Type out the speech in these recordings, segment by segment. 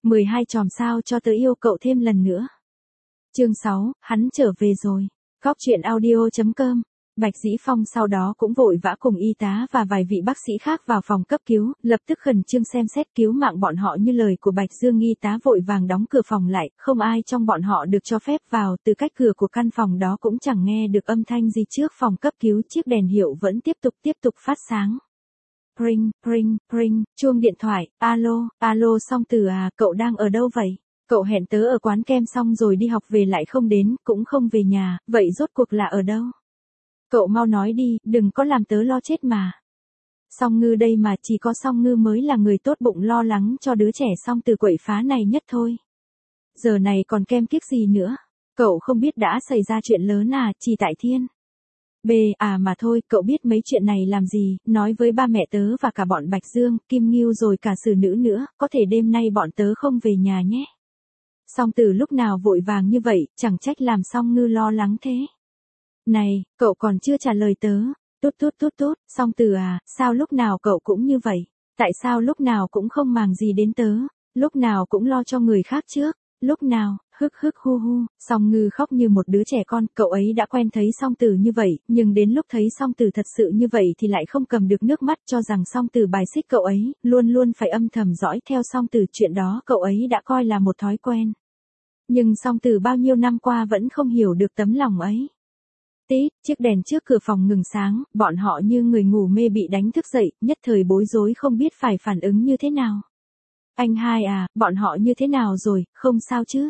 12 chòm sao cho tớ yêu cậu thêm lần nữa. Chương 6, hắn trở về rồi. Góc truyện audio.com. Bạch Dĩ Phong sau đó cũng vội vã cùng y tá và vài vị bác sĩ khác vào phòng cấp cứu, lập tức khẩn trương xem xét cứu mạng bọn họ như lời của Bạch Dương. Y tá vội vàng đóng cửa phòng lại, không ai trong bọn họ được cho phép vào, từ cách cửa của căn phòng đó cũng chẳng nghe được âm thanh gì. Trước phòng cấp cứu chiếc đèn hiệu vẫn tiếp tục phát sáng. Ring, ring, ring, chuông điện thoại, alo Song Tử à, cậu đang ở đâu vậy? Cậu hẹn tớ ở quán kem xong rồi đi học về lại không đến, cũng không về nhà, vậy rốt cuộc là ở đâu? Cậu mau nói đi, đừng có làm tớ lo chết mà. Song Ngư đây mà, chỉ có Song Ngư mới là người tốt bụng lo lắng cho đứa trẻ Song Tử quậy phá này nhất thôi. Giờ này còn kem kiếc gì nữa? Cậu không biết đã xảy ra chuyện lớn à, Trì Tại Thiên? Mà thôi, cậu biết mấy chuyện này làm gì, nói với ba mẹ tớ và cả bọn Bạch Dương, Kim Ngưu rồi cả Sử Nữ nữa, có thể đêm nay bọn tớ không về nhà nhé. Song Tử lúc nào vội vàng như vậy, chẳng trách làm Song Ngư lo lắng thế. Này, cậu còn chưa trả lời tớ. Tút, Song Tử à, sao lúc nào cậu cũng như vậy? Tại sao lúc nào cũng không màng gì đến tớ? Lúc nào cũng lo cho người khác trước? Lúc nào, hu, Song Ngư khóc như một đứa trẻ con, cậu ấy đã quen thấy Song Tử như vậy, nhưng đến lúc thấy Song Tử thật sự như vậy thì lại không cầm được nước mắt, cho rằng Song Tử bài xích cậu ấy, luôn phải âm thầm dõi theo Song Tử, chuyện đó cậu ấy đã coi là một thói quen. Nhưng Song Tử bao nhiêu năm qua vẫn không hiểu được tấm lòng ấy. Tít, chiếc đèn trước cửa phòng ngừng sáng, bọn họ như người ngủ mê bị đánh thức dậy, nhất thời bối rối không biết phải phản ứng như thế nào. Anh hai à, bọn họ như thế nào rồi, không sao chứ?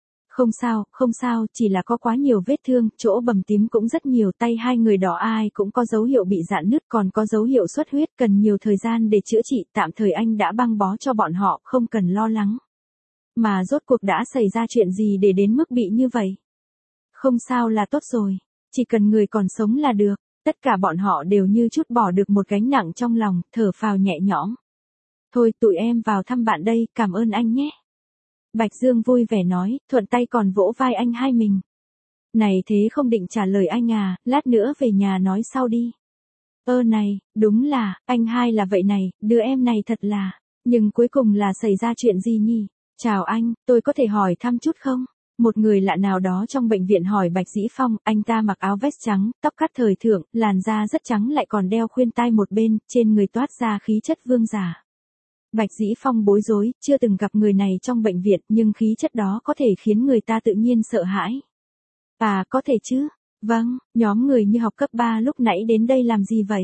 Không sao, chỉ là có quá nhiều vết thương, chỗ bầm tím cũng rất nhiều, tay hai người đó ai cũng có dấu hiệu bị rạn nứt, còn có dấu hiệu xuất huyết, cần nhiều thời gian để chữa trị, tạm thời anh đã băng bó cho bọn họ, không cần lo lắng. Mà rốt cuộc đã xảy ra chuyện gì để đến mức bị như vậy? Không sao là tốt rồi, chỉ cần người còn sống là được, tất cả bọn họ đều như chút bỏ được một gánh nặng trong lòng, thở phào nhẹ nhõm. Thôi tụi em vào thăm bạn đây, cảm ơn anh nhé. Bạch Dương vui vẻ nói, thuận tay còn vỗ vai anh hai mình. Này thế không định trả lời anh à, lát nữa về nhà nói sau đi. Này, đúng là, anh hai là vậy này, đứa em này thật là, nhưng cuối cùng là xảy ra chuyện gì nhỉ? Chào anh, tôi có thể hỏi thăm chút không? Một người lạ nào đó trong bệnh viện hỏi Bạch Dĩ Phong, anh ta mặc áo vest trắng, tóc cắt thời thượng, làn da rất trắng lại còn đeo khuyên tai một bên, trên người toát ra khí chất vương giả. Bạch Dĩ Phong bối rối, chưa từng gặp người này trong bệnh viện, nhưng khí chất đó có thể khiến người ta tự nhiên sợ hãi. Có thể chứ. Vâng, nhóm người như học cấp 3 lúc nãy đến đây làm gì vậy?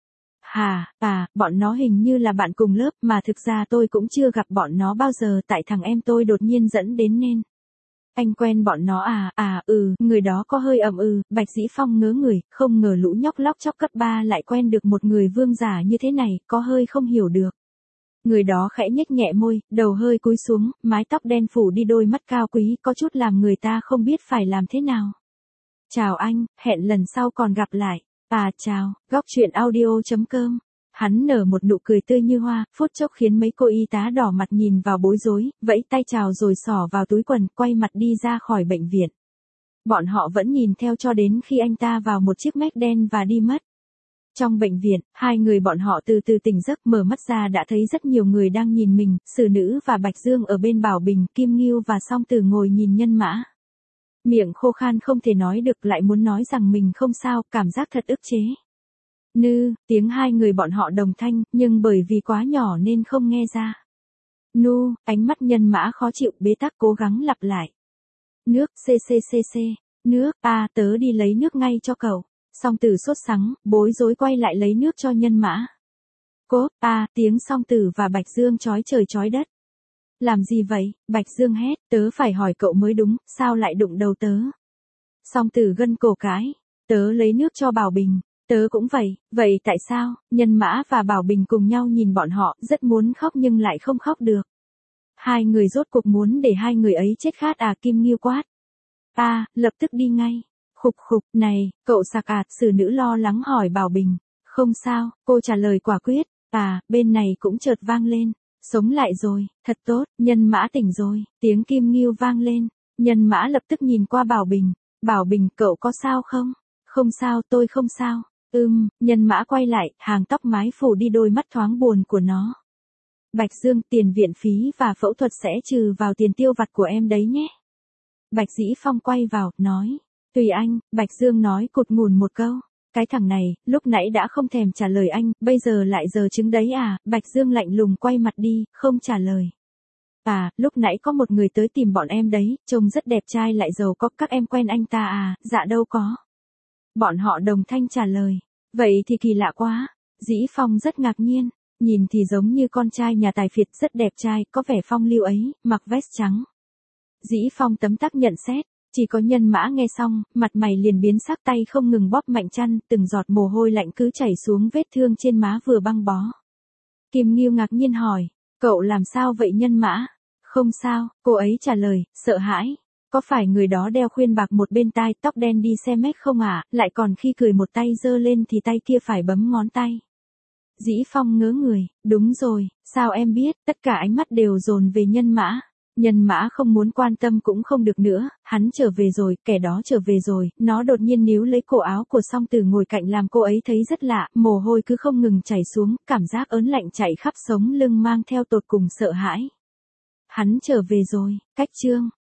Bọn nó hình như là bạn cùng lớp, mà thực ra tôi cũng chưa gặp bọn nó bao giờ, tại thằng em tôi đột nhiên dẫn đến nên. Anh quen bọn nó à? Người đó có hơi Bạch Dĩ Phong ngớ người, không ngờ lũ nhóc lóc chóc cấp 3 lại quen được một người vương giả như thế này, có hơi không hiểu được. Người đó khẽ nhếch nhẹ môi, đầu hơi cúi xuống, mái tóc đen phủ đi đôi mắt cao quý, có chút làm người ta không biết phải làm thế nào. Chào anh, hẹn lần sau còn gặp lại. Chào, góc truyện audio.com. Hắn nở một nụ cười tươi như hoa, phút chốc khiến mấy cô y tá đỏ mặt nhìn vào bối rối, vẫy tay chào rồi xỏ vào túi quần, quay mặt đi ra khỏi bệnh viện. Bọn họ vẫn nhìn theo cho đến khi anh ta vào một chiếc Mac đen và đi mất. Trong bệnh viện, hai người bọn họ từ từ tỉnh giấc, mở mắt ra đã thấy rất nhiều người đang nhìn mình, Sử Nữ và Bạch Dương ở bên Bảo Bình, Kim Ngưu và Song Tử ngồi nhìn Nhân Mã. Miệng khô khan không thể nói được, lại muốn nói rằng mình không sao, cảm giác thật ức chế. Tiếng hai người bọn họ đồng thanh, nhưng bởi vì quá nhỏ nên không nghe ra. Ánh mắt Nhân Mã khó chịu, bế tắc cố gắng lặp lại. Nước, nước, tớ đi lấy nước ngay cho cậu. Song Tử sốt sắng, bối rối quay lại lấy nước cho Nhân Mã. Tiếng Song Tử và Bạch Dương chói trời chói đất. Làm gì vậy? Bạch Dương hét, tớ phải hỏi cậu mới đúng, sao lại đụng đầu tớ? Song Tử gân cổ cái, tớ lấy nước cho Bảo Bình, tớ cũng vậy tại sao? Nhân Mã và Bảo Bình cùng nhau nhìn bọn họ, rất muốn khóc nhưng lại không khóc được. Hai người rốt cuộc muốn để hai người ấy chết khát Kim Ngưu quát. Lập tức đi ngay. Khục, này, cậu sặc Sử Nữ lo lắng hỏi Bảo Bình. Không sao, cô trả lời quả quyết. Bên này cũng chợt vang lên. Sống lại rồi, thật tốt, Nhân Mã tỉnh rồi, tiếng Kim Ngưu vang lên. Nhân Mã lập tức nhìn qua Bảo Bình. Bảo Bình, cậu có sao không? Không sao, tôi không sao. Nhân Mã quay lại, hàng tóc mái phủ đi đôi mắt thoáng buồn của nó. Bạch Dương, tiền viện phí và phẫu thuật sẽ trừ vào tiền tiêu vặt của em đấy nhé. Bạch Dĩ Phong quay vào, nói. Tùy anh, Bạch Dương nói cụt ngùn một câu. Cái thằng này, lúc nãy đã không thèm trả lời anh, bây giờ lại giờ chứng đấy à, Bạch Dương lạnh lùng quay mặt đi, không trả lời. À, lúc nãy có một người tới tìm bọn em đấy, trông rất đẹp trai lại giàu có, các em quen anh ta à, dạ đâu có. Bọn họ đồng thanh trả lời. Vậy thì kỳ lạ quá. Dĩ Phong rất ngạc nhiên, nhìn thì giống như con trai nhà tài phiệt rất đẹp trai, có vẻ phong lưu ấy, mặc vest trắng. Dĩ Phong tấm tắc nhận xét, chỉ có Nhân Mã nghe xong, mặt mày liền biến sắc, tay không ngừng bóp mạnh chăn, từng giọt mồ hôi lạnh cứ chảy xuống vết thương trên má vừa băng bó. Kim Nghiêu ngạc nhiên hỏi, cậu làm sao vậy Nhân Mã? Không sao, cô ấy trả lời, sợ hãi. Có phải người đó đeo khuyên bạc một bên tai, tóc đen đi xe mét không à, lại còn khi cười một tay giơ lên thì tay kia phải bấm ngón tay. Dĩ Phong ngớ người, đúng rồi, sao em biết, tất cả ánh mắt đều dồn về Nhân Mã. Nhân Mã không muốn quan tâm cũng không được nữa, hắn trở về rồi, kẻ đó trở về rồi, nó đột nhiên níu lấy cổ áo của Song Tử ngồi cạnh làm cô ấy thấy rất lạ, mồ hôi cứ không ngừng chảy xuống, cảm giác ớn lạnh chạy khắp sống lưng mang theo tột cùng sợ hãi. Hắn trở về rồi, cách chương.